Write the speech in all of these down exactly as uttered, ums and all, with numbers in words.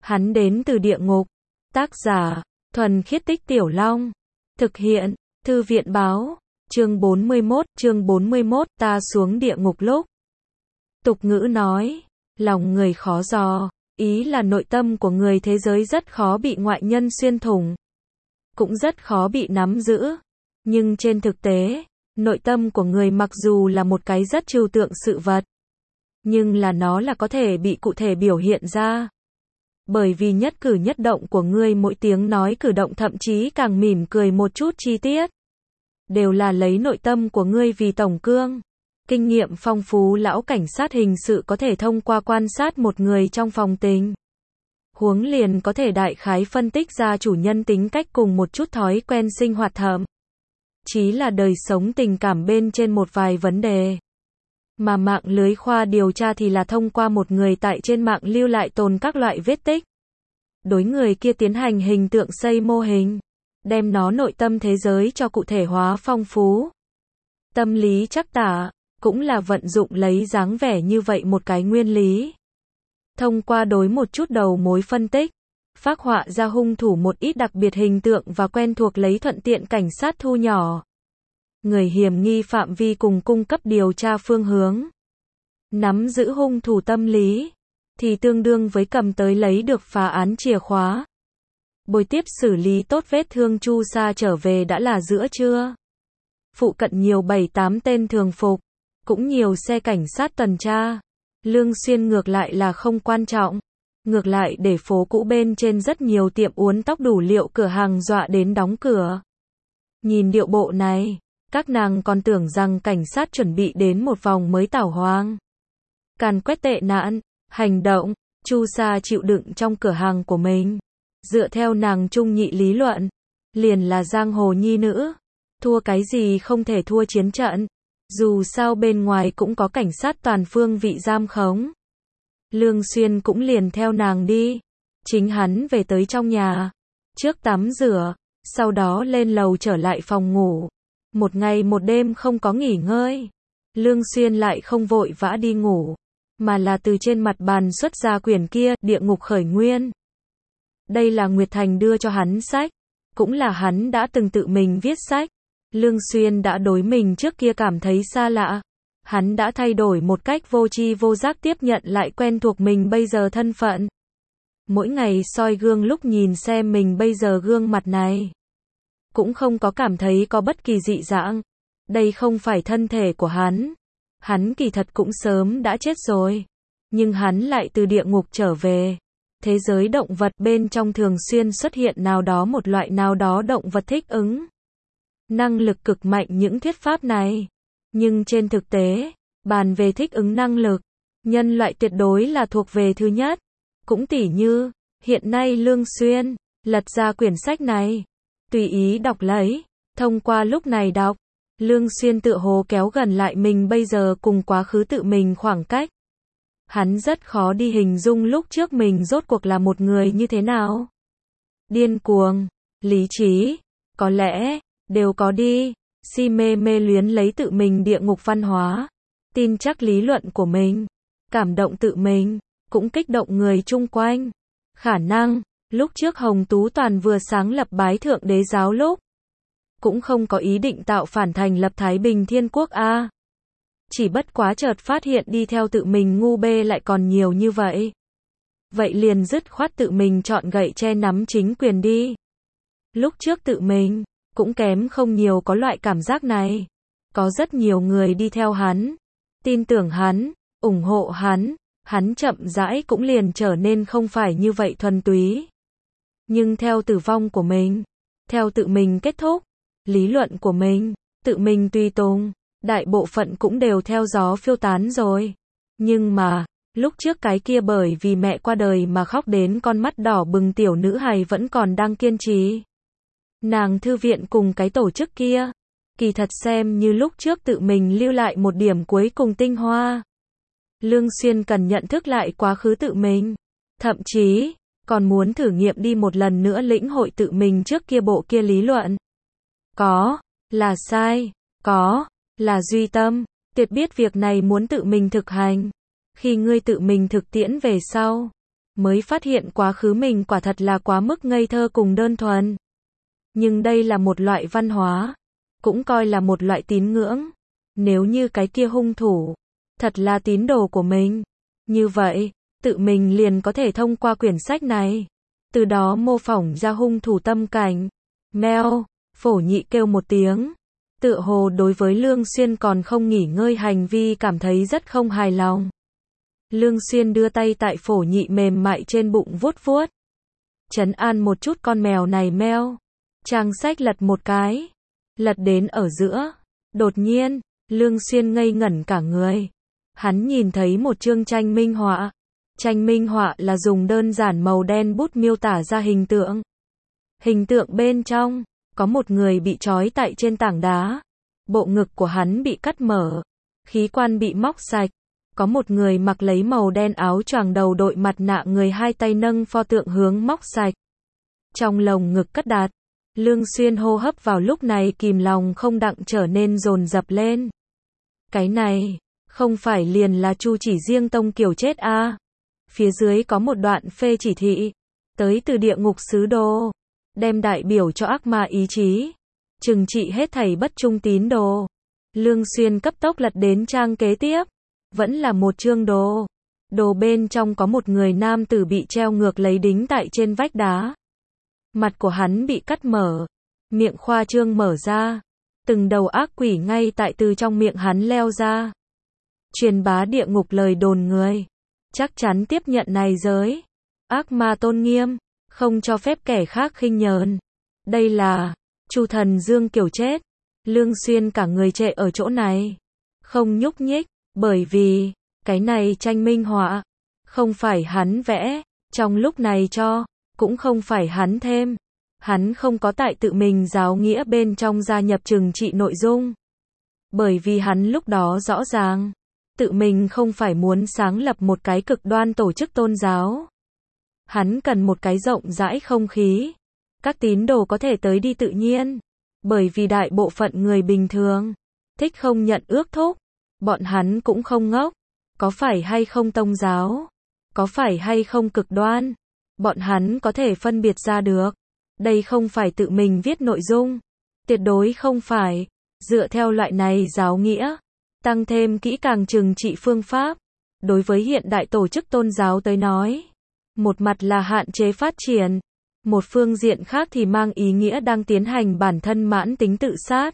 Hắn đến từ địa ngục. Tác giả, Thuần Khiết Tích Tiểu Long. Thực hiện, Thư viện báo. Chương bốn mươi mốt, chương bốn mươi mốt, ta xuống địa ngục lúc. Tục ngữ nói, lòng người khó dò, ý là nội tâm của người thế giới rất khó bị ngoại nhân xuyên thủng, cũng rất khó bị nắm giữ. Nhưng trên thực tế, nội tâm của người mặc dù là một cái rất trừu tượng sự vật, nhưng là nó là có thể bị cụ thể biểu hiện ra. Bởi vì nhất cử nhất động của ngươi, mỗi tiếng nói cử động, thậm chí càng mỉm cười một chút chi tiết, đều là lấy nội tâm của ngươi vì tổng cương. Kinh nghiệm phong phú lão cảnh sát hình sự có thể thông qua quan sát một người trong phòng tình huống liền có thể đại khái phân tích ra chủ nhân tính cách cùng một chút thói quen sinh hoạt, thậm chí là đời sống tình cảm bên trên một vài vấn đề. Mà mạng lưới khoa điều tra thì là thông qua một người tại trên mạng lưu lại tồn các loại vết tích, đối người kia tiến hành hình tượng xây mô hình, đem nó nội tâm thế giới cho cụ thể hóa phong phú. Tâm lý trắc tả cũng là vận dụng lấy dáng vẻ như vậy một cái nguyên lý. Thông qua đối một chút đầu mối phân tích, phác họa ra hung thủ một ít đặc biệt hình tượng và quen thuộc, lấy thuận tiện cảnh sát thu nhỏ người hiểm nghi phạm vi cùng cung cấp điều tra phương hướng. Nắm giữ hung thủ tâm lý thì tương đương với cầm tới lấy được phá án chìa khóa. Bồi tiếp xử lý tốt vết thương chu sa trở về đã là giữa trưa. Phụ cận nhiều bảy tám tên thường phục, cũng nhiều xe cảnh sát tuần tra. Lương Xuyên ngược lại là không quan trọng. Ngược lại để phố cũ bên trên rất nhiều tiệm uốn tóc đủ liệu cửa hàng dọa đến đóng cửa. Nhìn điệu bộ này, các nàng còn tưởng rằng cảnh sát chuẩn bị đến một vòng mới tảo hoang, càn quét tệ nạn. Hành động, chu sa chịu đựng trong cửa hàng của mình. Dựa theo nàng trung nhị lý luận, liền là giang hồ nhi nữ. Thua cái gì không thể thua chiến trận. Dù sao bên ngoài cũng có cảnh sát toàn phương vị giam khống. Lương Xuyên cũng liền theo nàng đi. Chính hắn về tới trong nhà, trước tắm rửa, sau đó lên lầu trở lại phòng ngủ. Một ngày một đêm không có nghỉ ngơi. Lương Xuyên lại không vội vã đi ngủ, mà là từ trên mặt bàn xuất ra quyển kia, Địa Ngục Khởi Nguyên. Đây là Nguyệt Thành đưa cho hắn sách, cũng là hắn đã từng tự mình viết sách. Lương Xuyên đã đối mình trước kia cảm thấy xa lạ. Hắn đã thay đổi một cách vô tri vô giác tiếp nhận lại quen thuộc mình bây giờ thân phận. Mỗi ngày soi gương lúc nhìn xem mình bây giờ gương mặt này, cũng không có cảm thấy có bất kỳ dị dạng. Đây không phải thân thể của hắn. Hắn kỳ thật cũng sớm đã chết rồi. Nhưng hắn lại từ địa ngục trở về. Thế giới động vật bên trong thường xuyên xuất hiện nào đó một loại nào đó động vật thích ứng năng lực cực mạnh những thuyết pháp này. Nhưng trên thực tế, bàn về thích ứng năng lực, nhân loại tuyệt đối là thuộc về thứ nhất. Cũng tỉ như, hiện nay Lương Xuyên lật ra quyển sách này, tùy ý đọc lấy. Thông qua lúc này đọc, Lương Xuyên tự hồ kéo gần lại mình bây giờ cùng quá khứ tự mình khoảng cách. Hắn rất khó đi hình dung lúc trước mình rốt cuộc là một người như thế nào. Điên cuồng, lý trí, có lẽ đều có đi. Si mê mê luyến lấy tự mình địa ngục văn hóa, tin chắc lý luận của mình, cảm động tự mình, cũng kích động người chung quanh. Khả năng, lúc trước Hồng Tú Toàn vừa sáng lập Bái Thượng Đế giáo lúc, cũng không có ý định tạo phản thành lập Thái Bình Thiên Quốc a. Chỉ bất quá chợt phát hiện đi theo tự mình ngu bê lại còn nhiều như vậy. Vậy liền dứt khoát tự mình chọn gậy che nắm chính quyền đi. Lúc trước tự mình cũng kém không nhiều có loại cảm giác này. Có rất nhiều người đi theo hắn, tin tưởng hắn, ủng hộ hắn, hắn chậm rãi cũng liền trở nên không phải như vậy thuần túy. Nhưng theo tử vong của mình, theo tự mình kết thúc, lý luận của mình, tự mình tùy tùng, đại bộ phận cũng đều theo gió phiêu tán rồi. Nhưng mà, lúc trước cái kia bởi vì mẹ qua đời mà khóc đến con mắt đỏ bừng tiểu nữ hài vẫn còn đang kiên trì. Nàng thư viện cùng cái tổ chức kia, kỳ thật xem như lúc trước tự mình lưu lại một điểm cuối cùng tinh hoa. Lương Xuyên cần nhận thức lại quá khứ tự mình, thậm chí còn muốn thử nghiệm đi một lần nữa lĩnh hội tự mình trước kia bộ kia lý luận. Có là sai, có là duy tâm, tuyệt biết việc này muốn tự mình thực hành. Khi ngươi tự mình thực tiễn về sau, mới phát hiện quá khứ mình quả thật là quá mức ngây thơ cùng đơn thuần. Nhưng đây là một loại văn hóa, cũng coi là một loại tín ngưỡng. Nếu như cái kia hung thủ thật là tín đồ của mình, như vậy, tự mình liền có thể thông qua quyển sách này, từ đó mô phỏng ra hung thủ tâm cảnh. Mèo, Phổ Nhị kêu một tiếng, tựa hồ đối với Lương Xuyên còn không nghỉ ngơi hành vi cảm thấy rất không hài lòng. Lương Xuyên đưa tay tại Phổ Nhị mềm mại trên bụng vuốt vuốt, trấn an một chút con mèo này. Mèo, trang sách lật một cái, lật đến ở giữa, đột nhiên, Lương Xuyên ngây ngẩn cả người. Hắn nhìn thấy một chương tranh minh họa. Tranh minh họa là dùng đơn giản màu đen bút miêu tả ra hình tượng. Hình tượng bên trong, có một người bị trói tại trên tảng đá. Bộ ngực của hắn bị cắt mở, khí quan bị móc sạch. Có một người mặc lấy màu đen áo choàng đầu đội mặt nạ người hai tay nâng pho tượng hướng móc sạch. Trong lồng ngực cất đặt, Lương Xuyên hô hấp vào lúc này kìm lòng không đặng trở nên dồn dập lên. Cái này, không phải liền là Chu Chỉ Riêng tông kiểu chết a? À? Phía dưới có một đoạn phê chỉ thị, tới từ địa ngục sứ đồ, đem đại biểu cho ác ma ý chí, trừng trị hết thảy bất trung tín đồ. Lương Xuyên cấp tốc lật đến trang kế tiếp, vẫn là một chương đồ. Đồ bên trong có một người nam tử bị treo ngược lấy đính tại trên vách đá. Mặt của hắn bị cắt mở, miệng khoa trương mở ra, từng đầu ác quỷ ngay tại từ trong miệng hắn leo ra. Truyền bá địa ngục lời đồn người, chắc chắn tiếp nhận này giới. Ác ma tôn nghiêm, không cho phép kẻ khác khinh nhờn. Đây là Chu Thần Dương kiểu chết. Lương Xuyên cả người trệ ở chỗ này, không nhúc nhích, bởi vì cái này tranh minh họa không phải hắn vẽ, trong lúc này cho, cũng không phải hắn thêm. Hắn không có tại tự mình giáo nghĩa bên trong gia nhập trừng trị nội dung. Bởi vì hắn lúc đó rõ ràng, tự mình không phải muốn sáng lập một cái cực đoan tổ chức tôn giáo. Hắn cần một cái rộng rãi không khí. Các tín đồ có thể tới đi tự nhiên. Bởi vì đại bộ phận người bình thường thích không nhận ước thúc. Bọn hắn cũng không ngốc. Có phải hay không tôn giáo, có phải hay không cực đoan, bọn hắn có thể phân biệt ra được. Đây không phải tự mình viết nội dung. Tuyệt đối không phải. Dựa theo loại này giáo nghĩa, tăng thêm kỹ càng trừng trị phương pháp, đối với hiện đại tổ chức tôn giáo tới nói, một mặt là hạn chế phát triển, một phương diện khác thì mang ý nghĩa đang tiến hành bản thân mãn tính tự sát.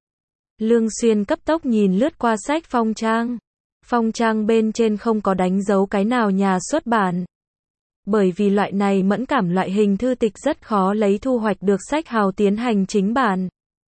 Lương Xuyên cấp tốc nhìn lướt qua sách phong trang. Phong trang bên trên không có đánh dấu cái nào nhà xuất bản. Bởi vì loại này mẫn cảm loại hình thư tịch rất khó lấy thu hoạch được sách hào tiến hành chính bản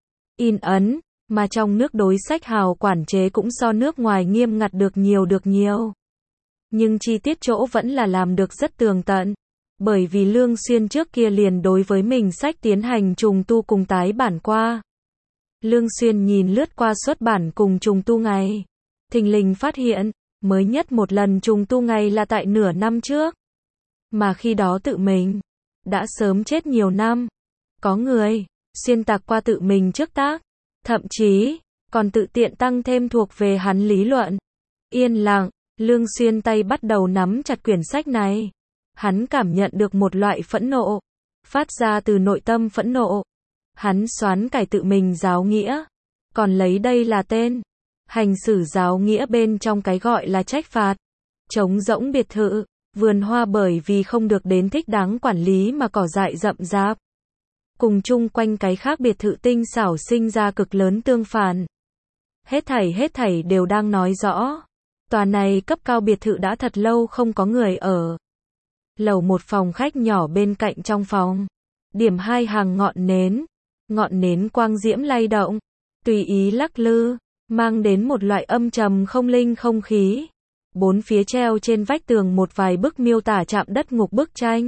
in ấn, mà trong nước đối sách hào quản chế cũng so nước ngoài nghiêm ngặt được nhiều được nhiều. Nhưng chi tiết chỗ vẫn là làm được rất tường tận. Bởi vì Lương Xuyên trước kia liền đối với mình sách tiến hành trùng tu cùng tái bản qua. Lương Xuyên nhìn lướt qua xuất bản cùng trùng tu ngày, thình lình phát hiện, mới nhất một lần trùng tu ngày là tại nửa năm trước. Mà khi đó tự mình đã sớm chết nhiều năm. Có người xuyên tạc qua tự mình trước tác, thậm chí còn tự tiện tăng thêm thuộc về hắn lý luận. Yên lặng, Lương Xuyên tay bắt đầu nắm chặt quyển sách này. Hắn cảm nhận được một loại phẫn nộ, phát ra từ nội tâm phẫn nộ. Hắn xoán cải tự mình giáo nghĩa, còn lấy đây là tên. Hành xử giáo nghĩa bên trong cái gọi là trách phạt. Trống rỗng biệt thự, vườn hoa bởi vì không được đến thích đáng quản lý mà cỏ dại rậm rạp. Cùng chung quanh cái khác biệt thự tinh xảo sinh ra cực lớn tương phản. Hết thảy hết thảy đều đang nói rõ. Tòa này cấp cao biệt thự đã thật lâu không có người ở. Lầu một phòng khách nhỏ bên cạnh trong phòng. Điểm hai hàng ngọn nến. Ngọn nến quang diễm lay động, tùy ý lắc lư, mang đến một loại âm trầm không linh không khí. Bốn phía treo trên vách tường một vài bức miêu tả chạm đất ngục bức tranh.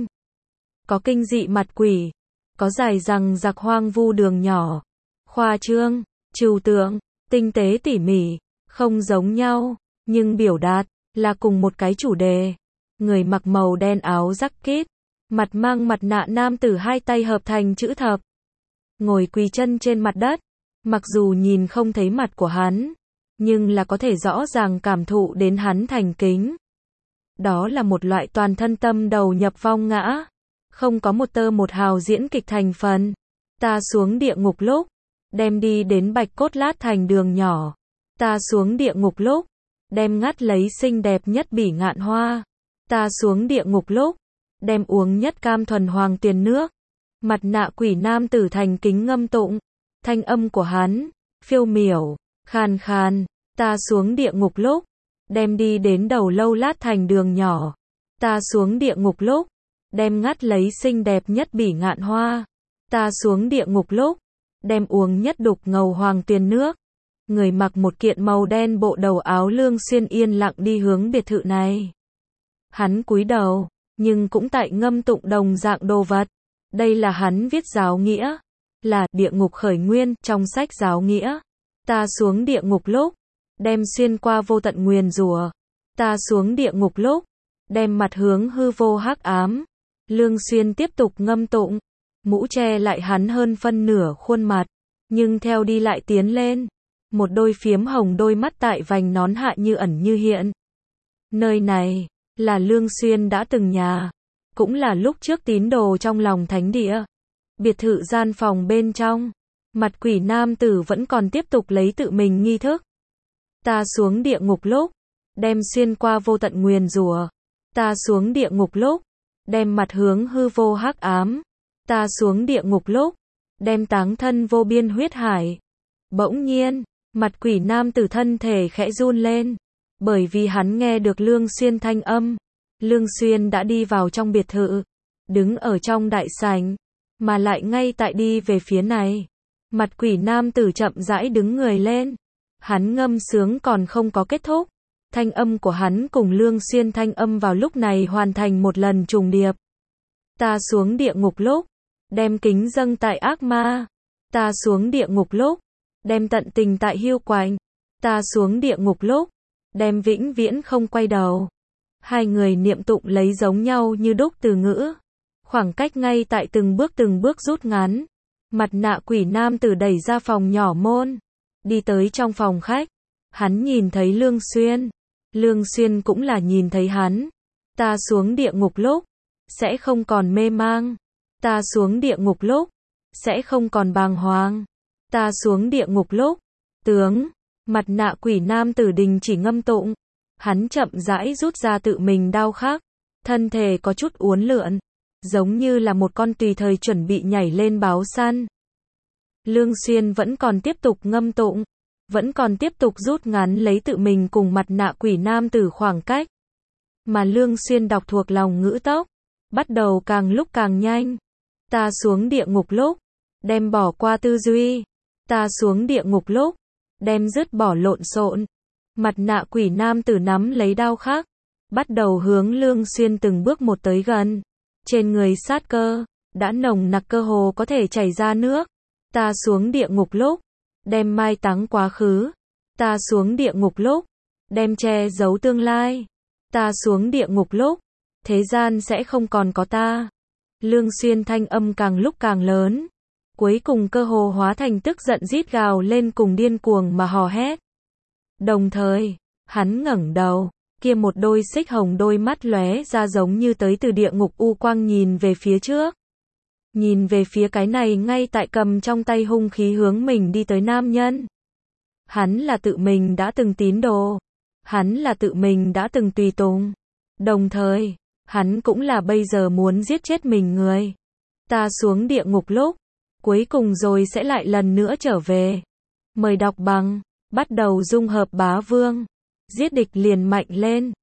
Có kinh dị mặt quỷ, có dài rằng giặc hoang vu đường nhỏ, khoa trương, trừu tượng, tinh tế tỉ mỉ, không giống nhau, nhưng biểu đạt là cùng một cái chủ đề. Người mặc màu đen áo jacket, mặt mang mặt nạ nam tử hai tay hợp thành chữ thập, ngồi quỳ chân trên mặt đất. Mặc dù nhìn không thấy mặt của hắn, nhưng là có thể rõ ràng cảm thụ đến hắn thành kính. Đó là một loại toàn thân tâm đầu nhập vong ngã. Không có một tơ một hào diễn kịch thành phần. Ta xuống địa ngục lúc, đem đi đến bạch cốt lát thành đường nhỏ. Ta xuống địa ngục lúc, đem ngắt lấy xinh đẹp nhất bỉ ngạn hoa. Ta xuống địa ngục lúc, đem uống nhất cam thuần hoàng tuyền nước. Mặt nạ quỷ nam tử thành kính ngâm tụng. Thanh âm của hắn, phiêu miểu, khàn khàn. Ta xuống địa ngục lúc, đem đi đến đầu lâu lát thành đường nhỏ. Ta xuống địa ngục lúc, đem ngắt lấy xinh đẹp nhất bỉ ngạn hoa. Ta xuống địa ngục lúc, đem uống nhất đục ngầu hoàng tuyền nước. Người mặc một kiện màu đen bộ đầu áo Lương Xuyên yên lặng đi hướng biệt thự này. Hắn cúi đầu, nhưng cũng tại ngâm tụng đồng dạng đồ vật. Đây là hắn viết giáo nghĩa, là địa ngục khởi nguyên trong sách giáo nghĩa. Ta xuống địa ngục lúc, đem xuyên qua vô tận nguyền rủa. Ta xuống địa ngục lúc, đem mặt hướng hư vô hắc ám. Lương Xuyên tiếp tục ngâm tụng, mũ che lại hắn hơn phân nửa khuôn mặt, nhưng theo đi lại tiến lên, một đôi phiếm hồng đôi mắt tại vành nón hạ như ẩn như hiện. Nơi này là Lương Xuyên đã từng nhà, cũng là lúc trước tín đồ trong lòng thánh địa. Biệt thự gian phòng bên trong, mặt quỷ nam tử vẫn còn tiếp tục lấy tự mình nghi thức. Ta xuống địa ngục lúc, đem xuyên qua vô tận nguyền rủa. Ta xuống địa ngục lúc, đem mặt hướng hư vô hắc ám. Ta xuống địa ngục lúc, đem táng thân vô biên huyết hải. Bỗng nhiên, mặt quỷ nam tử thân thể khẽ run lên, bởi vì hắn nghe được Lương Xuyên thanh âm. Lương Xuyên đã đi vào trong biệt thự, đứng ở trong đại sảnh, mà lại ngay tại đi về phía này. Mặt quỷ nam tử chậm rãi đứng người lên. Hắn ngâm sướng còn không có kết thúc. Thanh âm của hắn cùng Lương Xuyên thanh âm vào lúc này hoàn thành một lần trùng điệp. Ta xuống địa ngục lúc, đem kính dâng tại ác ma. Ta xuống địa ngục lúc, đem tận tình tại hiu quạnh. Ta xuống địa ngục lúc, đem vĩnh viễn không quay đầu. Hai người niệm tụng lấy giống nhau như đúc từ ngữ. Khoảng cách ngay tại từng bước từng bước rút ngắn. Mặt nạ quỷ nam tử đẩy ra phòng nhỏ môn, đi tới trong phòng khách. Hắn nhìn thấy Lương Xuyên. Lương Xuyên cũng là nhìn thấy hắn. Ta xuống địa ngục lúc, sẽ không còn mê mang. Ta xuống địa ngục lúc, sẽ không còn bàng hoàng. Ta xuống địa ngục lúc, tướng, mặt nạ quỷ nam tử đình chỉ ngâm tụng. Hắn chậm rãi rút ra tự mình đao khắc, thân thể có chút uốn lượn, giống như là một con tùy thời chuẩn bị nhảy lên báo săn. Lương Xuyên vẫn còn tiếp tục ngâm tụng, vẫn còn tiếp tục rút ngắn lấy tự mình cùng mặt nạ quỷ nam tử khoảng cách. Mà Lương Xuyên đọc thuộc lòng ngữ tốc, bắt đầu càng lúc càng nhanh. Ta xuống địa ngục lúc, đem bỏ qua tư duy. Ta xuống địa ngục lúc, đem dứt bỏ lộn xộn. Mặt nạ quỷ nam tử nắm lấy đao khắc, bắt đầu hướng Lương Xuyên từng bước một tới gần. Trên người sát cơ, đã nồng nặc cơ hồ có thể chảy ra nước. Ta xuống địa ngục lúc, đem mai táng quá khứ. Ta xuống địa ngục lúc, đem che giấu tương lai. Ta xuống địa ngục lúc, thế gian sẽ không còn có ta. Lương Xuyên thanh âm càng lúc càng lớn, cuối cùng cơ hồ hóa thành tức giận rít gào lên cùng điên cuồng mà hò hét. Đồng thời, hắn ngẩng đầu, kia một đôi xích hồng đôi mắt lóe ra giống như tới từ địa ngục u quang nhìn về phía trước. Nhìn về phía cái này ngay tại cầm trong tay hung khí hướng mình đi tới nam nhân. Hắn là tự mình đã từng tín đồ. Hắn là tự mình đã từng tùy tùng. Đồng thời, hắn cũng là bây giờ muốn giết chết mình người. Ta xuống địa ngục lúc, cuối cùng rồi sẽ lại lần nữa trở về. Mời đọc bằng, bắt đầu dung hợp bá vương. Giết địch liền mạnh lên.